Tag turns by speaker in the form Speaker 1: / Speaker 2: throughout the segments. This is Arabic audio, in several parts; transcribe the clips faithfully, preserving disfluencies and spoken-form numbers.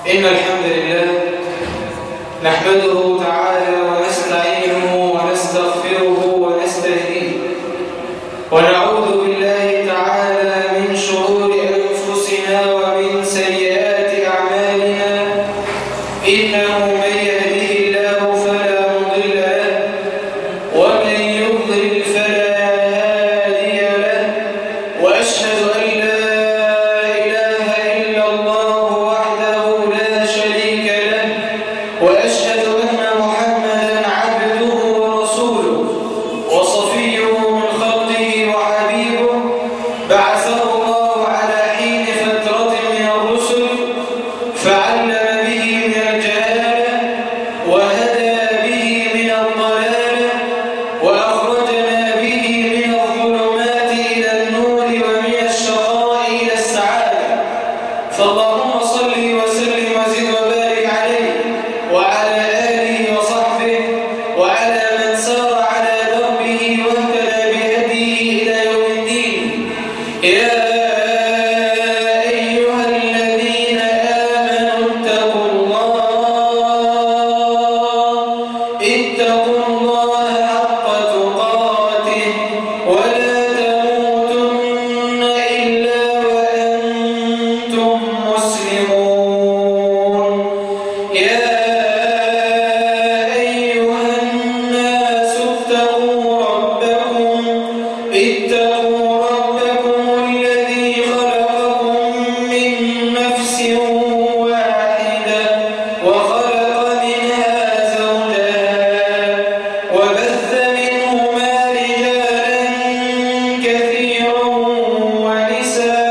Speaker 1: إن الحمد لله نحمده تعالى ونستعينه ونستغفره ونستهديه ونعوذ بالله تعالى من شرور أنفسنا ومن سيئات أعمالنا إنه من يهده الله فلا مضل له ومن يضلل فلا هادي له وأشهد أن لا وأشهد أن محمدًا عبده ورسوله وصفيه من خلقه وحبيبه بعثه الله على حين فترة من الرسل فعلم به من الجهالة وهدى به من الضلالة وأخرجنا به من الظلمات إلى النور ومن الشقاء إلى السعادة فاللهم صل وسلم وزد وبارك عليه وعلى آله وصحبه وعلى من سار على دربه واهتدى بهديه إلى يوم الدين. يا أيها الذين آمنوا اتقوا الله اتقوا الله حق تقاته ولا تموتن إلا وأنتم مسلمون. يا اتقوا ربكم الذي خلقكم من نفس واحدة وخلق منها زوجها وبث منهما رجالا كثيرا ونساء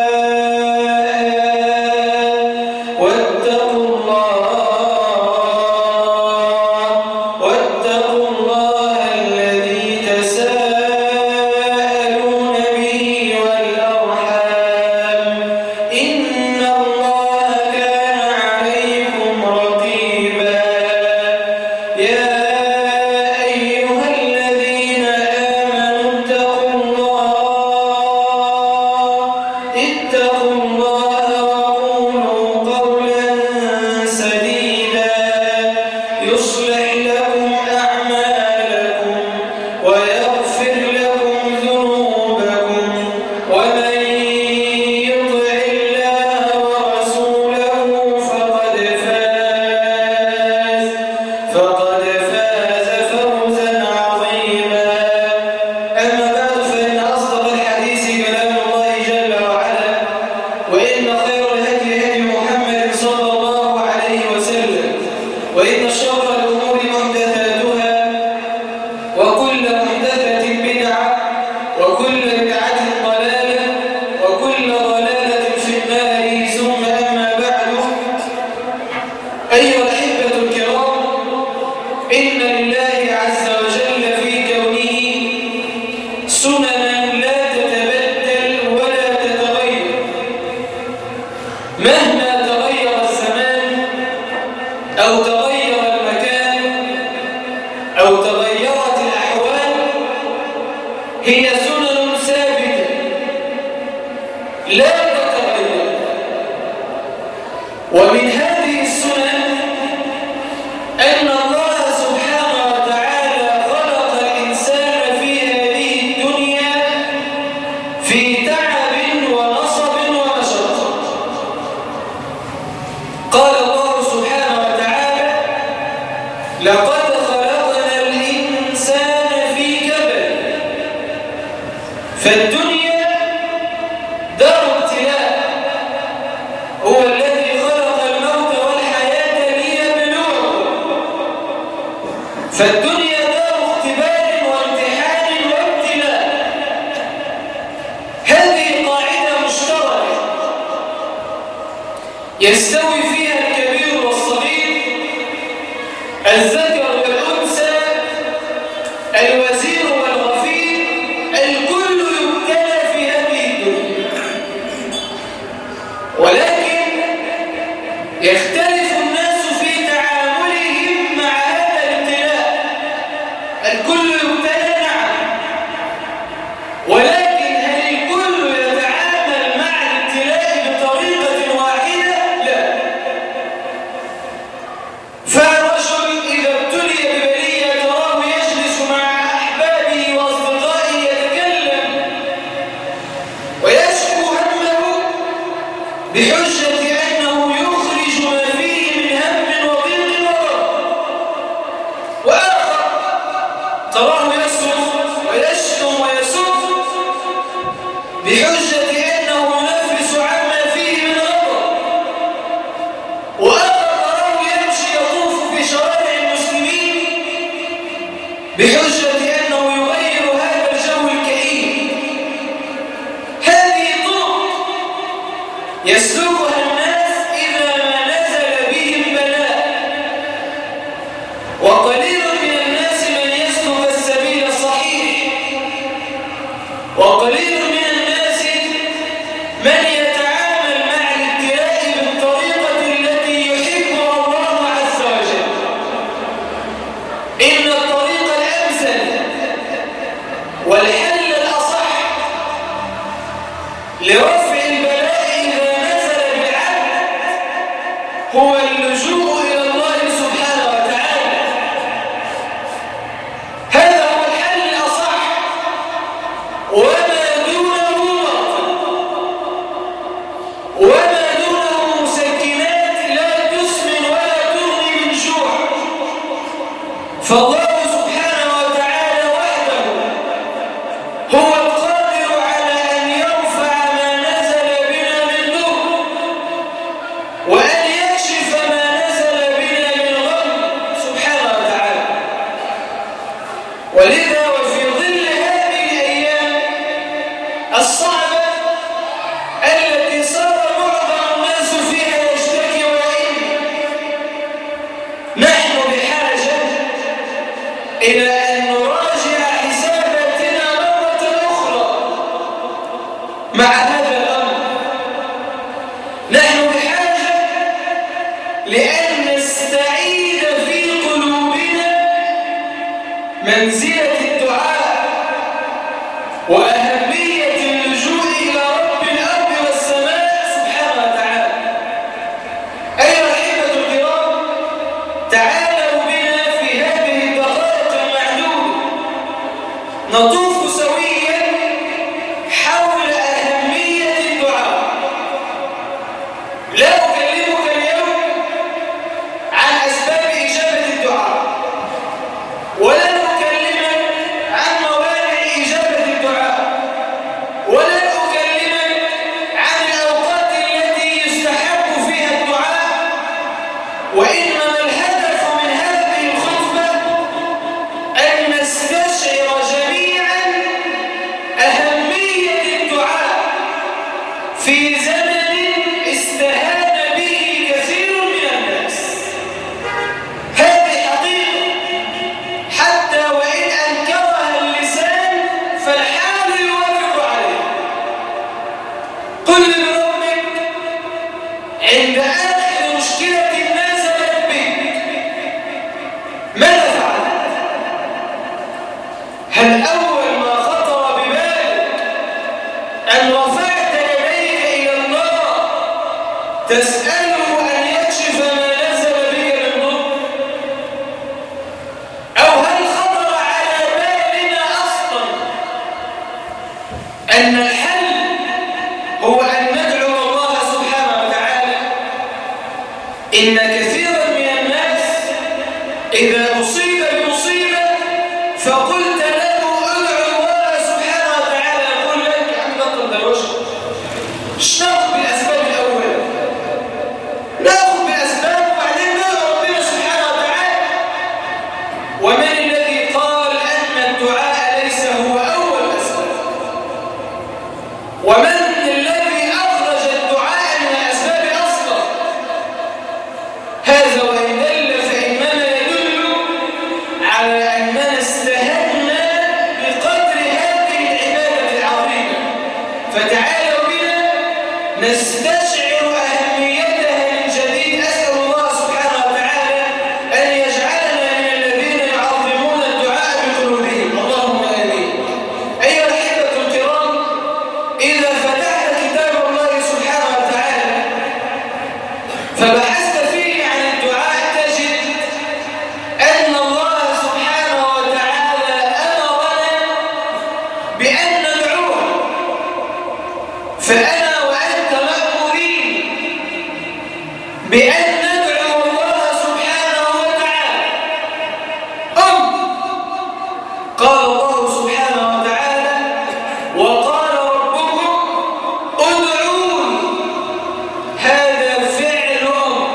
Speaker 1: واتقوا الله واتقوا الله الذي تساءلون يصلح لكم أعمالكم ويغفر لكم ذنوبكم ومن يطع الله ورسوله فقد فاز فقد فاز فوزا عظيما. أما بعد فإن أصدق الحديث كلام الله جل وعلا وإن خير الهدي هدي محمد صلى الله عليه وسلم وإن شر الأمور محدثاتها وكل محدثة بدعة وكل بدعة ضلالة وكل ضلالة في النار ثم أما بعد. أيها الأحبة الكرام، إن لله عز وجل في كونه سننا لا تتبدل ولا تتغير مهما تغير الزمان أو تغير المكان أو تغيرت الأحوال، هي سنن ثابتة لا تتغير. ومن هذه السنن أن الله سبحانه وتعالى خلق الإنسان في هذه الدنيا في تعب ونصب ومشقة. قال الله سبحانه وتعالى: لقد خلقنا الإنسان في كبد. فالدنيا دار ابتلاء، هو الذي خلق الموت والحياة ليبلوكم. فالدنيا دار اختبار وامتحان وابتلاء. هذه قاعدة مشتركة يستوي فيها الكبير والصغير، الذكر والأنثى، الوزير والغفير، الكل يبتلى في هذه الدنيا. ولكن يختلف الناس في تعاملهم مع هذا الابتلاء. الكل يبتلى نعم، ولكن هل الكل يتعامل مع الابتلاء بطريقة واحدة؟ لا. بحجة أنه يخرج ما فيه من هم وضيق وغم. وآخر تراه يصرخ ويشتم ويسب بحجة أنه ينفس عما فيه من غضب. وآخر تراه يمشي يطوف في شوارع المسلمين بحجة أنه يغير هذا الجو الكئيب. هذه طرق يسلكها الناس إذا ما نزل بهم بلاء. وقليل من الناس من يسلك السبيل الصحيح، وقليل من الناس من يتعامل مع الابتلاء بالطريقة التي يحبها الله عز وجل. إن الطريق الأمثل والحل الأصح لرفع البلاء إذا نزل بالعبد هو اللجوء إلى الله سبحانه وتعالى. هذا هو الحل الأصح، وما دونه باطل، وما دونه مسكنات لا تسمن ولا تغني من جوع. فالله سبحانه وتعالى وحده هو القادر على أن يرفع ما نزل بنا من ضر، وأن يكشف ما نزل بنا من غم سبحانه وتعالى. ولذا وفي ظل هذه الأيام الصعبة التي صار معظم الناس فيها يشتكي ويئن، نحن بحاجة إلى أن نراجع حساباتنا مرة أخرى مع هذا الأمر. نحن بحاجة لأن نستعيد في قلوبنا منزلة الدعاء وأهمية اللجوء إلى رب الأرض والسماء سبحانه وتعالى. أيها الأحبة الكرام، تعالوا بنا في هذه الدقائق المعدودة نطوف سويا حول أهمية الدعاء. لا أكلمك اليوم عن أسباب إجابة الدعاء، ولا أكلمك عن موانع إجابة الدعاء، ولا أكلمك عن الأوقات التي يستحب فيها الدعاء. وإنما الهدف من هذه الخطبة أن نستشعر جميعا أهمية الدعاء في زمن استهان به كثير من الناس. هذه حقيقة حتى وإن أنكرها اللسان فالحال يوافق عليه. قل لربك عند آخر مشكلة نزلت بك ماذا فعلت؟ هل أول ما خطر ببالك أن رفعت يديك إلى الله تسأله أن يكشف ما نزل بك من ضر؟ أو هل خطر على بالنا أصلا أن الحل هو أن ندعو الله سبحانه وتعالى؟ إن كثيرا من الناس إذا أصيب بمصيبة فقلت له ادعو الله سبحانه وتعالى، يقول لك يا عم بطل دروشه، مش ناخذ بالأسباب الأولى، ناخذ بالأسباب وبعدين ندعو ربنا سبحانه وتعالى. ومن الذي قال أن الدعاء ليس هو أول أسباب؟ ومن الذي أخرج الدعاء من الأسباب أصلا؟ هذا وإن دل فإنما يدل على أننا استهنا بقدر هذه العبادة العظيمة. فتعالوا بنا نستشعر أهميتها من جديد. أسأل الله سبحانه وتعالى أن يجعلنا من الذين يعظمون الدعاء بقلوبهم، اللهم آمين. أيها الأحبة الكرام، إذا فتحت كتاب الله سبحانه وتعالى فبحثت فيه عن الدعاء تجد أن الله سبحانه وتعالى أمرنا بأن ندعوه. فأنا وأنت مأمورين بأن ندعو الله سبحانه وتعالى. أم قال الله سبحانه وتعالى وقال ربكم ادعوني، هذا فعل أمر.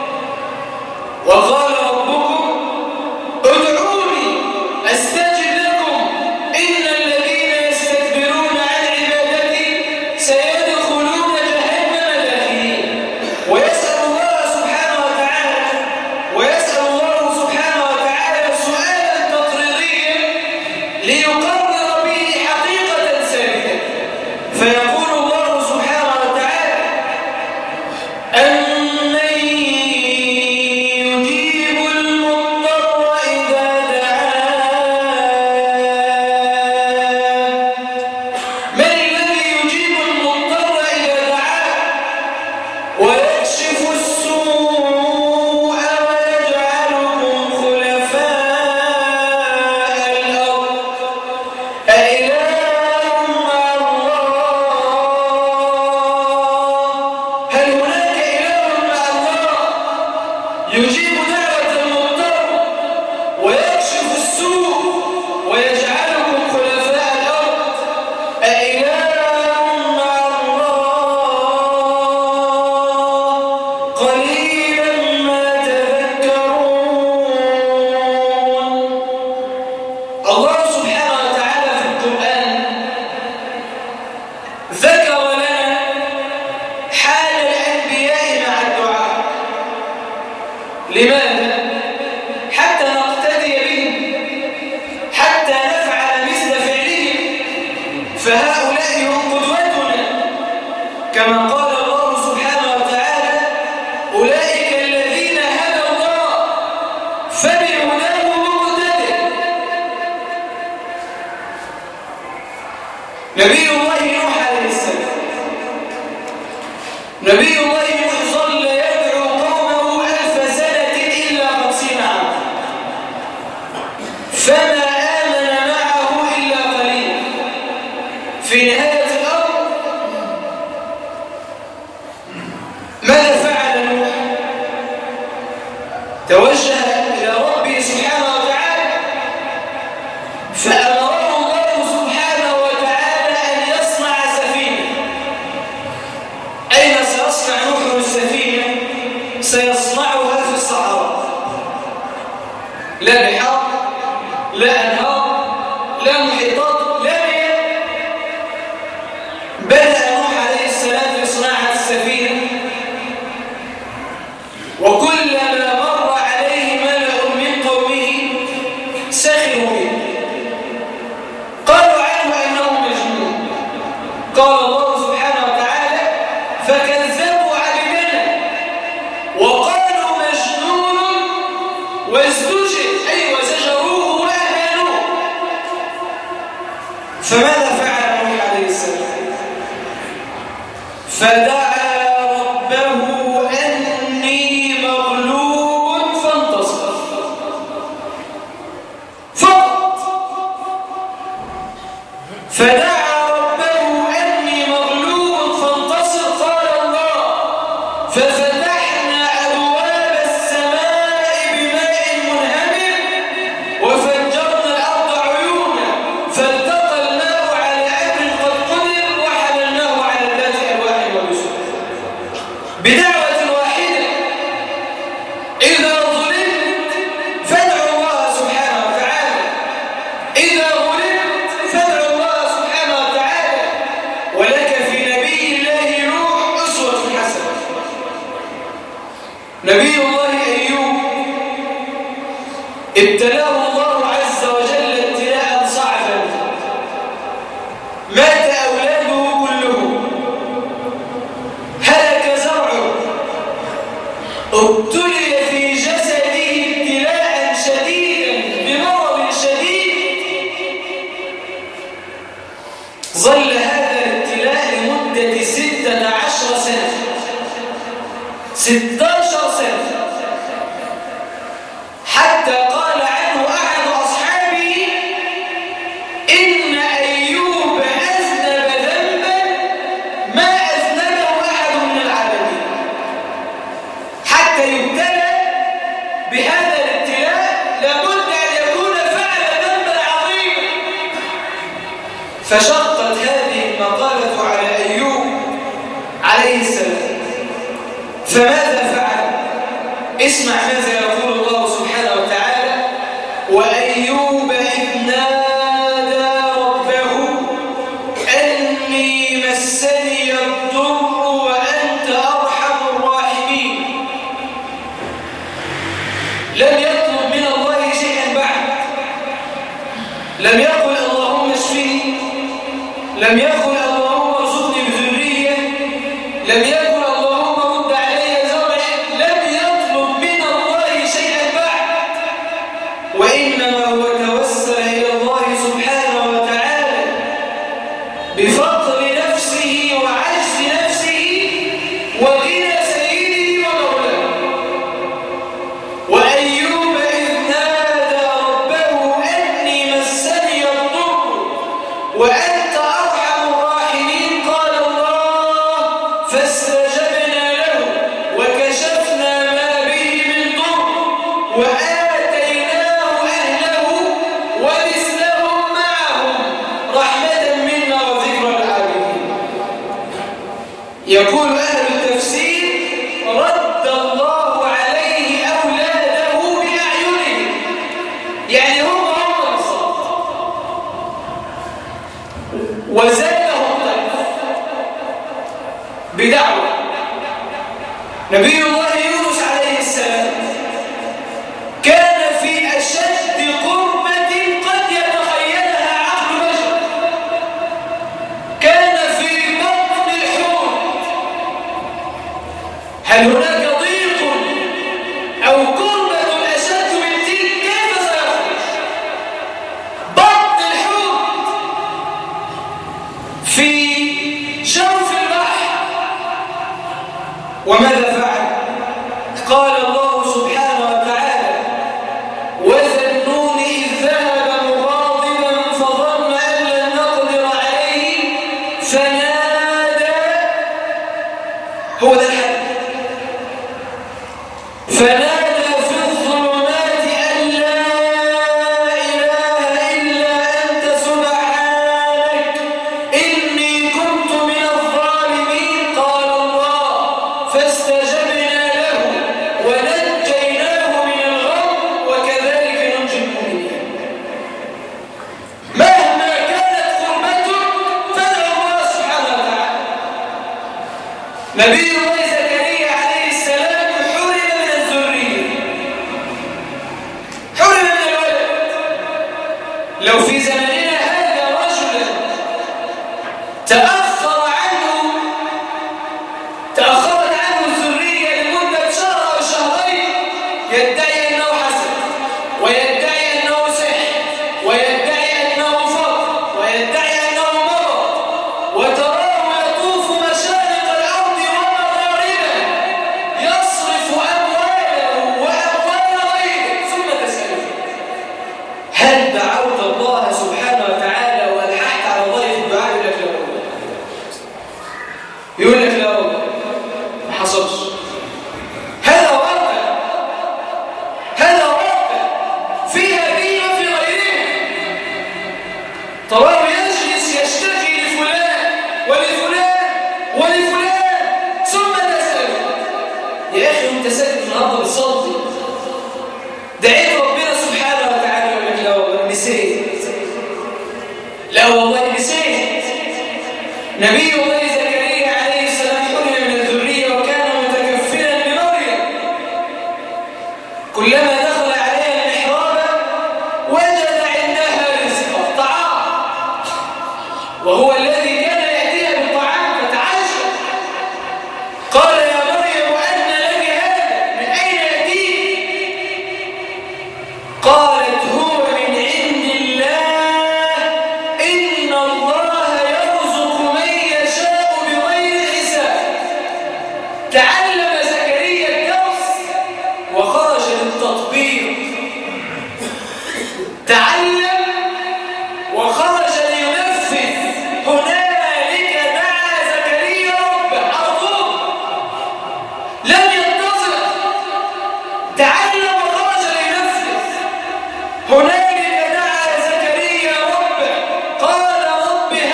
Speaker 1: وقال ربكم ادعوني أستجب لكم إن الذين يستكبرون عن عبادتي سيدخلون جهنم داخلين. ويسأل الله سبحانه وتعالى ويسأل الله سبحانه وتعالى سؤالا تطريريا ليقرر به حقيقة ثابتة، فيقول الله سبحانه وتعالى أمن يجيب المضطر إذا دعاه، من الذي يجيب المضطر إذا دعاه ويكشف السوء ويجعلكم خلفاء الأرض أإله مع الله؟ هل هناك إله مع الله يجيب دعوة المضطر ويكشف السوء ويجعلكم خلفاء الأرض أإله مع الله؟ قليلا ما تذكرون. الله سبحانه وتعالى في القرآن ذكر لنا حال الأنبياء مع الدعاء. لماذا؟ حتى نقتدي بهم، حتى نفعل مثل فعلهم، فهؤلاء هم قدوتنا. كما قال الله سبحانه وتعالى أولئك الذين هدى الله فبهداه مقتدر. نبي الله نوح عليه السلام نبي الله نوح ظل يدعو قومه ألف سنة إلا خمسين عاما، فما آمن معه إلا قليل. في نهاية الأمر ماذا فعل نوح؟ توجه إلى ربه سبحانه وتعالى فأمره الله سبحانه وتعالى أن يصنع سفينة. أين سيصنع نوح السفينة؟ سيصنعها في الصحراء، لا بحار، لا أنهار، لا محيطات، لا مياه. بدأ نوح عليه السلام في صناعة السفينة، وكلما مر عليه ملأ من قومه سخروا منه، قالوا عنه أنه مجنون. قال الله سبحانه وتعالى فكذبوا عبدنا وقالوا مجنون وازدجر، أي وزجروه وأهانوه. فماذا فعل نوح عليه السلام؟ فدعا ربه أني مغلوب فانتصر، فقط. فدعا ربه أني مغلوب فانتصر، قال الله ففتحنا أبواب السماء بماء منهمر وفجرنا الأرض عيونا فالتقى الماء على أمر قد قدر وحملناه على ذات ألواح ودسر. بدعوة واحدة إذا ظلمت فادعوا الله سبحانه وتعالى، إذا ظلمت فادعوا الله سبحانه وتعالى. ولك في نبي الله نوح أسوة حسنة. نبي الله أيوب ابتلاه الله عز وجل ابتلاء صعبا، مات أولاده كلهم، هلك زرعه، ابتلي في جسده ابتلاء شديدا بمرض شديد. ظل هذا الابتلاء لمدة ستة عشر سنة، ستة عشر سنة، حتى قال عنه أحد أصحابه إن أيوب أذنب ذنبا ما أذنبه أحد من العالمين. فشقت هذه المقالة على أيوب عليه السلام. فماذا فعل؟ اسمع ماذا يقول الله سبحانه وتعالى: وأيوب إذ نادى ربه أني مسني الضر وأنت أرحم الراحمين. لم يطلب من الله شيئا بعد، لم يقل اللهم اشفني، لم يقل اللهم ارزقني بذرية، لم يقل اللهم رد علي زرعي، لم يطلب من الله شيئا بعد، وإنما هو توسل إلى الله سبحانه وتعالى بفقر نفسه وعجز نفسه وغنى سيده ومولاه. وأيوب إذ نادى ربه أني مسني الضر وأنت أرحم الراحمين قال الله فاستجبنا له وكشفنا ما به من ضر وآتيناه أهله ومثلهم معهم رحمة منا وذكرى للعابدين. يقول أهل التفسير: رد الله عليه أولاده بأعينهم، يعني هم هم بالصوت، وزادهم ضيف بدعوة. نبي الله يونس عليه السلام كان في أشد قربة قد يتخيلها عقل بشر. كان في بطن الحوت. هل هناك ضيق أو قربة أشد من تلك؟ كيف سيخرج؟ بطن الحوت في جوف البحر. وماذا فعل؟ قال الله سبحانه وتعالى: وذا النون إذ ذهب مغاضبا فظن أن لن نقدر عليه فنادى. هو ده الحل. فنادى في الظلمات أن لا إله إلا أنت سبحانك إني كنت من الظالمين قال الله فاستجبنا له ونجيناه من الغم وكذلك ننجي المؤمنين. مهما كانت قربتك فادعو الله سبحانه وتعالى. نبي الله زكريا عليه السلام حرم من الذرية، حرم من الولد. لو في زمننا هذا رجلا تأخر عنه تأخرت عنه الذرية لمدة شهر أو شهرين يدعي أنه حسد، ويدعي أنه سحر، ويدعي أنه فقر، ويدعي أنه مرض، وتراه يطوف مشارق الأرض ومغاربها يصرف أمواله وأموال غيره، ثم تسأله: هل دعوت الله سبحانه وتعالى وألححت على الله في الدعاء؟ يقول لك لا والله، يقول لك لا والله ما حصلش. هذا واقع، هذا واقع فيها بي وفي غيرها. تراه يجلس يشتكي لفلان ولفلان ولفلان ثم تسأله: يا أخي أنت ساكت النهارده بتصلي، دعيت ربنا سبحانه وتعالى؟ يقول لك لا والله نسيت، لا والله نسيت. نبي الله زكريا عليه السلام حرم من الذرية وكان متكفلا بمريم. كلما دخل عليها المحراب وجد عندها رزقا طعام، وهو الذي كان يأتيها بالطعام فتعجب. قال: يا مريم أن لك هذا؟ من أين يأتيك؟ قالت: هو من عند الله إن الله يرزق من يشاء بغير حساب. تعلم زكريا الدرس وخرج للتطبيق. تعلم وخرج لينفذ. هنالك دعا زكريا ربه على طول، لم ينتظر. تعلم وخرج لينفذ. هنالك دعا زكريا ربه قال: رب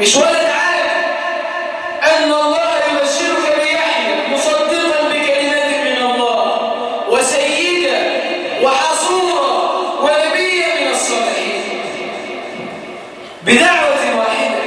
Speaker 1: مش ولد عالم. أن الله يبشرك بيحيى مصدقا بكلمات من الله وسيدا وحصورا ونبيا من الصالحين بدعوة واحدة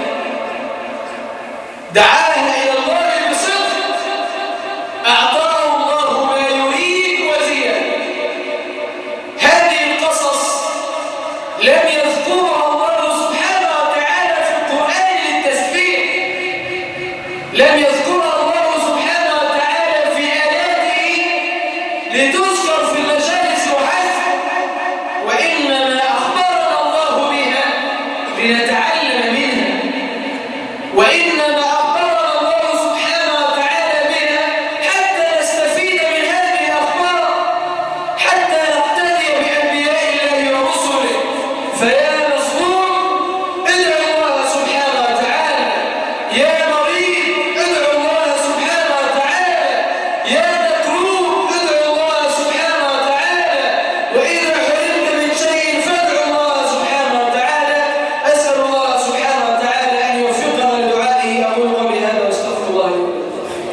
Speaker 1: دعاها إلى الله بصدق أعطاه الله ما يريد وزيادة. هذه القصص لم يذكرها الله سبحانه وتعالى في القرآن للتسبيح، لم يذكرها الله سبحانه وتعالى في آياته لتذكر في المجالس وحسب، وإنما أخبرنا الله بها لنتعلم منها، وإنما أخبرنا الله سبحانه وتعالى بها حتى نستفيد من هذه الأخبار، حتى نقتدي بأنبياء الله ورسله. فيا مظلوم ادعو الله سبحانه وتعالى، يا مريض ادعو الله سبحانه وتعالى، يا مكروه ادعو الله سبحانه وتعالى، وإذا حرمت من شيء فادعو الله سبحانه وتعالى. أسأل الله سبحانه وتعالى أن يوفقنا لدعائه. أقول قولي هذا واستغفر الله لي ولكم.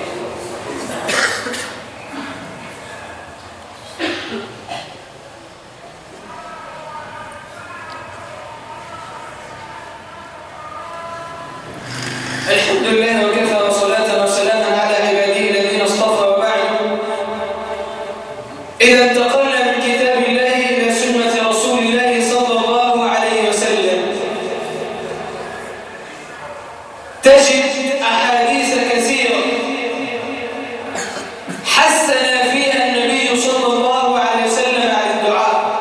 Speaker 1: الحمد لله وكفى وصلاة وسلاما على عباده الذين اصطفى، وبعد. إذا انتقلنا من كتاب الله إلى سنة رسول الله صلى الله عليه وسلم تجد أحاديث كثيرة حثنا فيها النبي صلى الله عليه وسلم على الدعاء،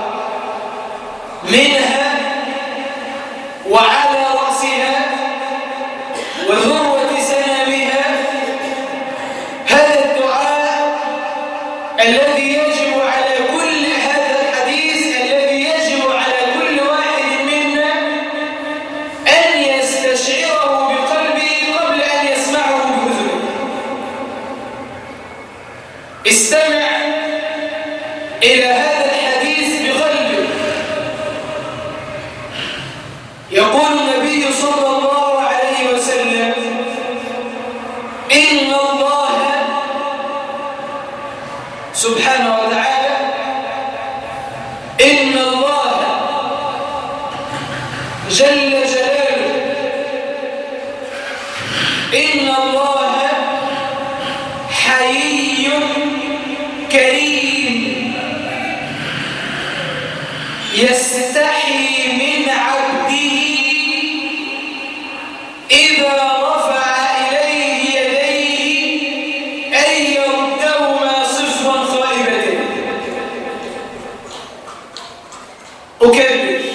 Speaker 1: منها وعلى رأسها وذروة سنامها هذا الدعاء الذي يجب على كل هذا الحديث الذي يجب على كل واحد منا أن يستشعره بقلبه قبل أن يسمعه بأذنه. استمع إلى هذا الحديث بقلبك. يقول النبي صلى الله عليه وسلم: إن الله سبحانه وتعالى إن الله جل جلاله إن الله حيي كريم يستحي من عبده إذا رفع إليه يديه أن يردهما صفرا خائبتين. أكبر.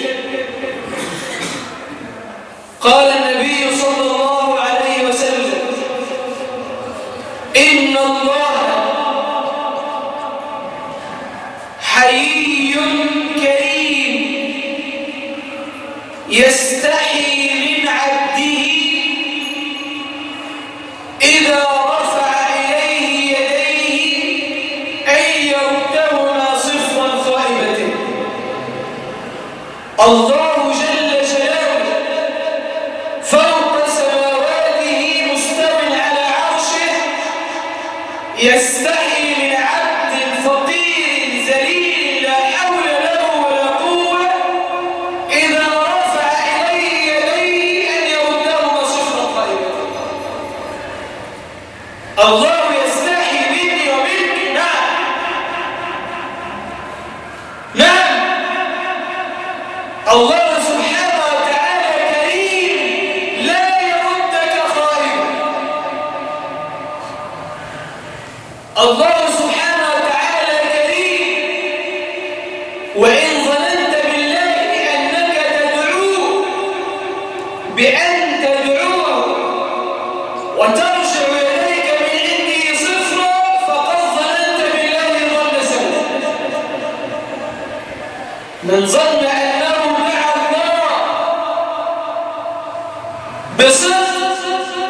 Speaker 1: قال النبي صلى الله عليه وسلم: إن الله حيي كريم يستحي من عبده إذا رفع إليه يديه أن يردهما صفرا خائبتين. الله جل جلاله فوق سماواته مستو على عرشه يستحي من عبد فقير ذليل لا حول له ولا قوة إذا رفع إليه يديه أن يردهما صفرا خائبتين. الله يستحي مني ومنك. نعم نعم الله سبحانه وتعالى كريم لا يردك خائبا. الله سبحانه وتعالى كريم، وإن ظننت بالله أنك تدعوه بأن تدعوه وترجع إليك من عنده صفرا فقد ظننت بالله ظن سوء. من ظن أنه دعا الله بصدق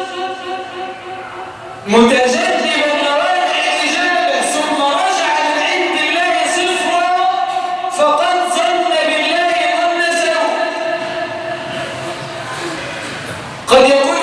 Speaker 1: متجدبا نوائح الإجابة ثم رجع من عند الله صفرا فقد ظن بالله ظن سوء. قد يقول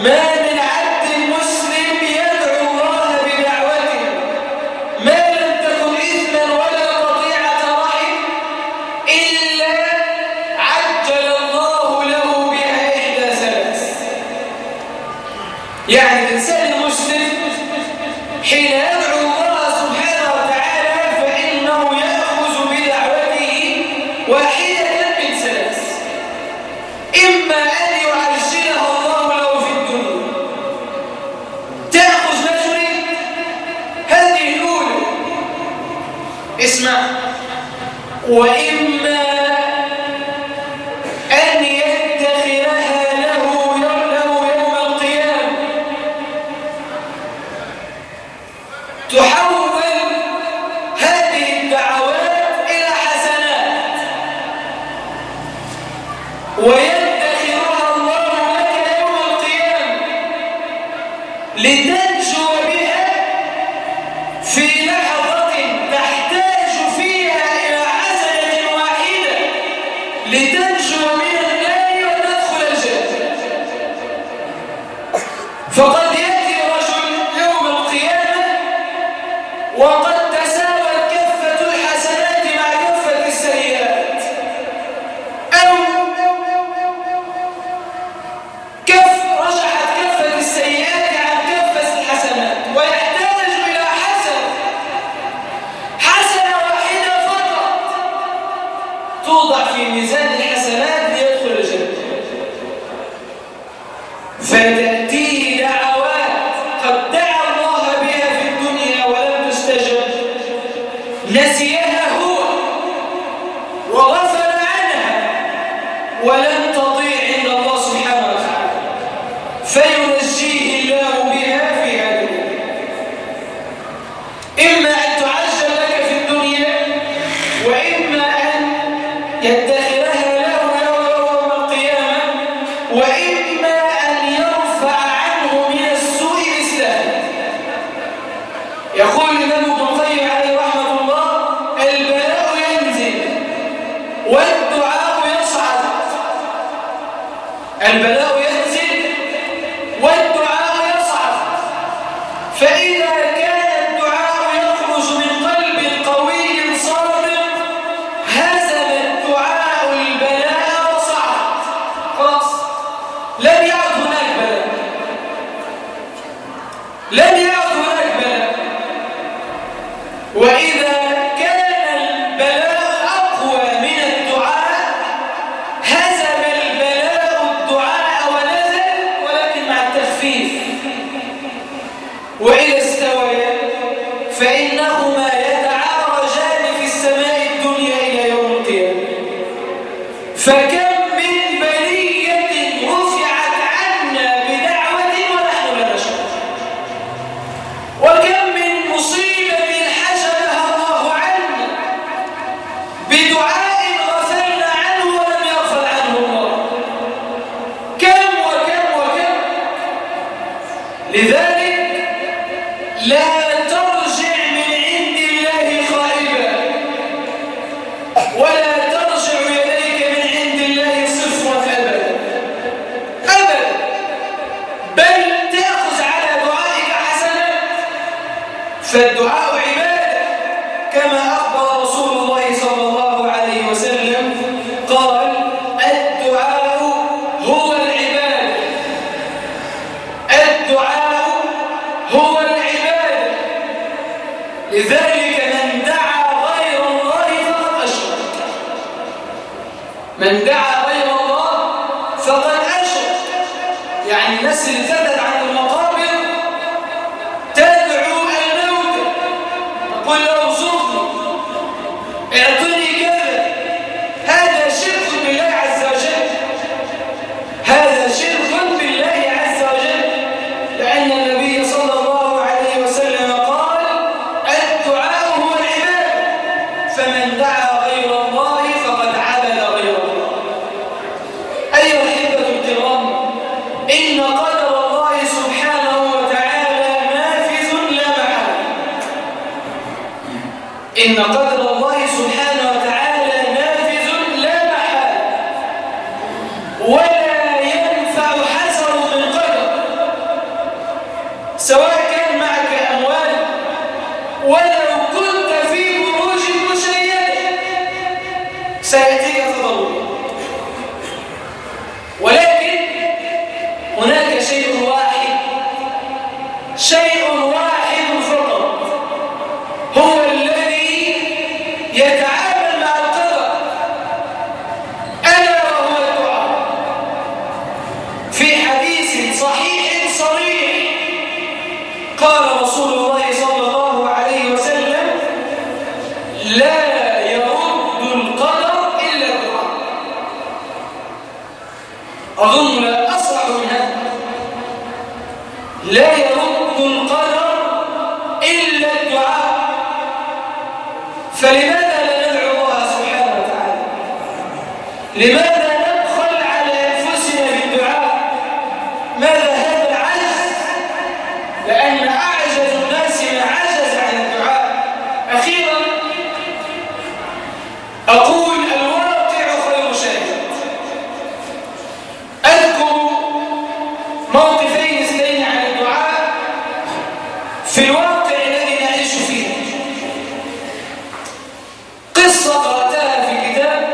Speaker 1: ما من عبد مسلم يدعو الله بدعوته ما لم تكن إثما ولا قطيعة رحم إلا عجل الله له بها إحدى ثلاث. يعني الإنسان المسلم حين يدعو الله سبحانه وتعالى فإنه يأخذ بدعوته واحدة من ثلاث: إما أن يعجلها الله له في الدنيا، تأخذ ما تريد، هذه الأولى، اسمع، وإما أن يدخرها له له يوم القيامة، تحول هذه الدعوات إلى حسنات ويدخرها الله لك يوم القيامة لتنجو بها في لحظة تحتاج فيها إلى حسنة واحدة لتنجو من النار وتدخل الجنة. فقد يأتي رجل يوم القيامة وقد تساوت كفة الحسنات مع كفة السيئات، أو كف رجحت كفة السيئات عن كفة الحسنات ويحتاج إلى حسنة حسنة واحدة فقط توضع في ميزان الحسنات ليدخل الجنة. فتأتيه دعوات قد دعا الله بها في الدنيا ولم تستجب، نسيها هو وغفل عنها ولم تضيع عند الله سبحانه وتعالى، فينجيه الله بها في هذه الدنيا. إما أن تعجل لك في الدنيا وإما أن يدخرها له يوم القيامة وإما أن يرفع عنه من السوء مثله. يقول الإمام ابن القيم عليه رحمة الله: البلاء ينزل والدعاء يصعد. البلاء ينزل والدعاء يصعد، فإذا كان الدعاء يخرج من قلب قوي صادق هزم الدعاء البلاء وصعد، خلاص لم يعد هناك بلاء، لم يعد هناك بلاء. وإذا كان البلاء أقوى من الدعاء هزم البلاء الدعاء ونزل، ولكن مع التخفيف. وإذا استويا فإنهما يتعارجان في السماء الدنيا إلى يوم القيامة. فكم من بلية رفعت عنا بدعوة ونحن لا نشعر، وكم من مصيبة حجبها الله عنا بدعاء غفلنا عنه ولم يغفل عنه الله. كم وكم وكم. لذلك لا ترجع من عند الله خائبا ولا ترجع يديك من عند الله صفرا أبدا أبدا، بل تأخذ على دعائك حسنات. فالدعاء عبادة كما أخبر رسول الله صلى الله عليه وسلم قال: الدعاء هو العبادة، الدعاء هو العبادة. لذلك من دعا غير الله فقد أشرك، من دعا غير الله فقد أشرك. يعني الناس اللي تدعى عند المقابر تدعو الموتى، تقول له ارزقني، اعطني كذا، هذا شرك بالله عز وجل، هذا شرك بالله عز وجل. لأن النبي صلى الله عليه وسلم قال: الدعاء هو العبادة، فمن دعا غير الله فقد عبد غير الله. أيها الأحبة الكرام، إن قدر الله سبحانه وتعالى نافذ لا محالة. إن قدر الله سبحانه وتعالى نافذ لا محالة، ولا ينفع حسر بالقدر. سواء كان معك أموال ولو كنت في بروج مشيدة سيأتيك تضرر. ولكن هناك شيء واحد شيء واحد فقط هو الذي يتعامل مع القدر، ألا وهو الدعاء. في حديث صحيح صريح قال رسول الله صلى الله عليه وسلم: لا يرد القدر إلا الدعاء. أظن لا أصرح من هذا. لا يرد القدر إلا الدعاء. فلماذا لا ندعو الله سبحانه وتعالى؟ لماذا نبخل على أنفسنا بالدعاء؟ ماذا هذا العجز؟ لأن أعجز الناس من عجز عن الدعاء. أخيرا أقول: الواقع خير شاهد. أذكر موقفين اثنين عن الدعاء في الواقع الذي نعيش فيه. قصة قرأتها في كتاب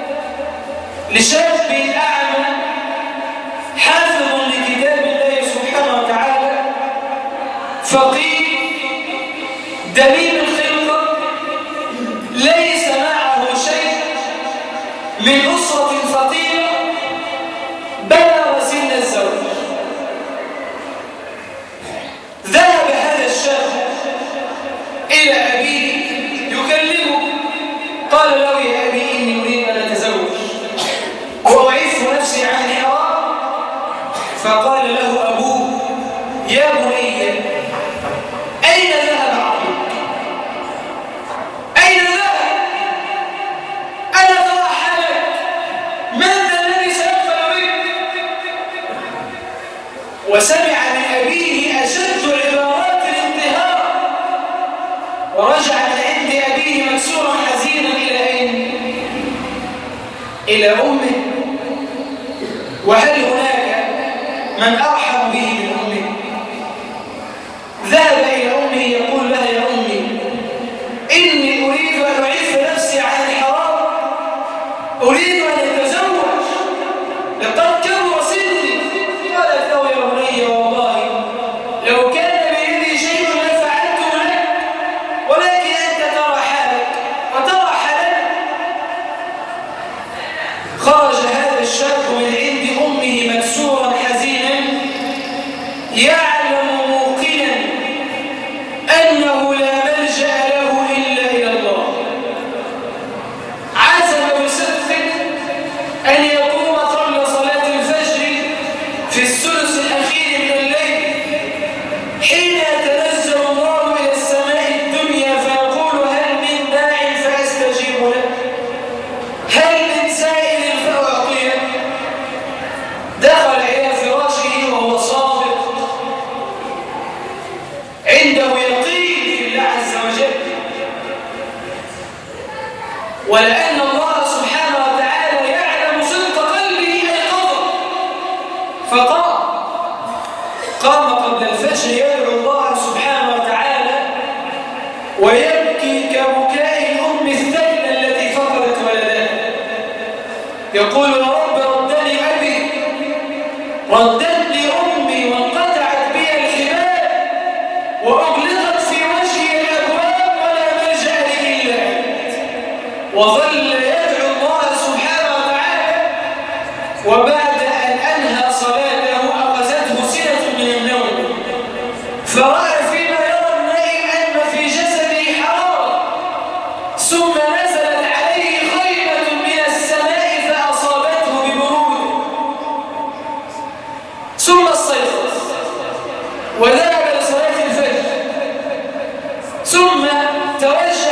Speaker 1: لشاب أعمى حافظ لكتاب الله سبحانه وتعالى، فقير دليل الخلقة، ليس معه شيء، من أسرة فقيرة، بلغ سن الزواج. ذهب هذا الشاب إلى أبيه يكلمه، قال له: يا أبي إني أريد أن أتزوج وأعف نفسي عن الحرام. فقال له أبوه: يا بني، أين ذهب عقلك؟ أين ذهب؟ ألا ترى حالك؟ ماذا الذي سيفعل بك؟ وسمع من أبيه أشد عبارات الانتهار، ورجع من عند أبيه مكسورا حزينا إلى أين؟ إلى أمه. وهل هناك من أرحم به من أمه؟ ذهب إلى أمه يقول لها: يا أمي، إني أريد أن أعف نفسي عن الحرام، أريد أن أتزوج، لقد كبر سني. قالت له: يا بني، والله لو كان بيدي شيء لفعلته لك، ولكن أنت ترى حالك وترى حالك. خرج هذا الشاب من عند أمه مكسورا حزينا، يعلم موقنا أنه لا ملجأ له إلا إلى الله. عزم بصدق أن يقوم قبل صلاة الفجر في الثلث الأخير من الليل، حين يتنزل الله إلى السماء الدنيا فيقول: هل من داع فأستجيب له؟ هل من سائل فأعطيه؟ دخل إلى فراشه وهو صادق، عنده يقين في الله عز وجل، ولأن الله سبحانه وتعالى يعلم صدق قلبه أيقظه. فقام قام قبل الفجر يدعو الله سبحانه وتعالى ويبكي كبكاء الأم الثكلى التي فقدت ولدها، يقول: يا رب، ردني أبي، ردتني أمي، وانقطعت بي الحبال، وأغلقت في وجهي الأبواب، ولا ملجأ لي إلا أنت. وظل يدعو الله سبحانه وتعالى، وبعد أن أنهى صلاته أخذته سنة من النوم، فرأى فيما يرى النائم أن في جسده حرارة، ثم نزلت عليه خيمة من السماء فأصابته ببرود، ثم استيقظ وذهب لصلاة الفجر، ثم توجه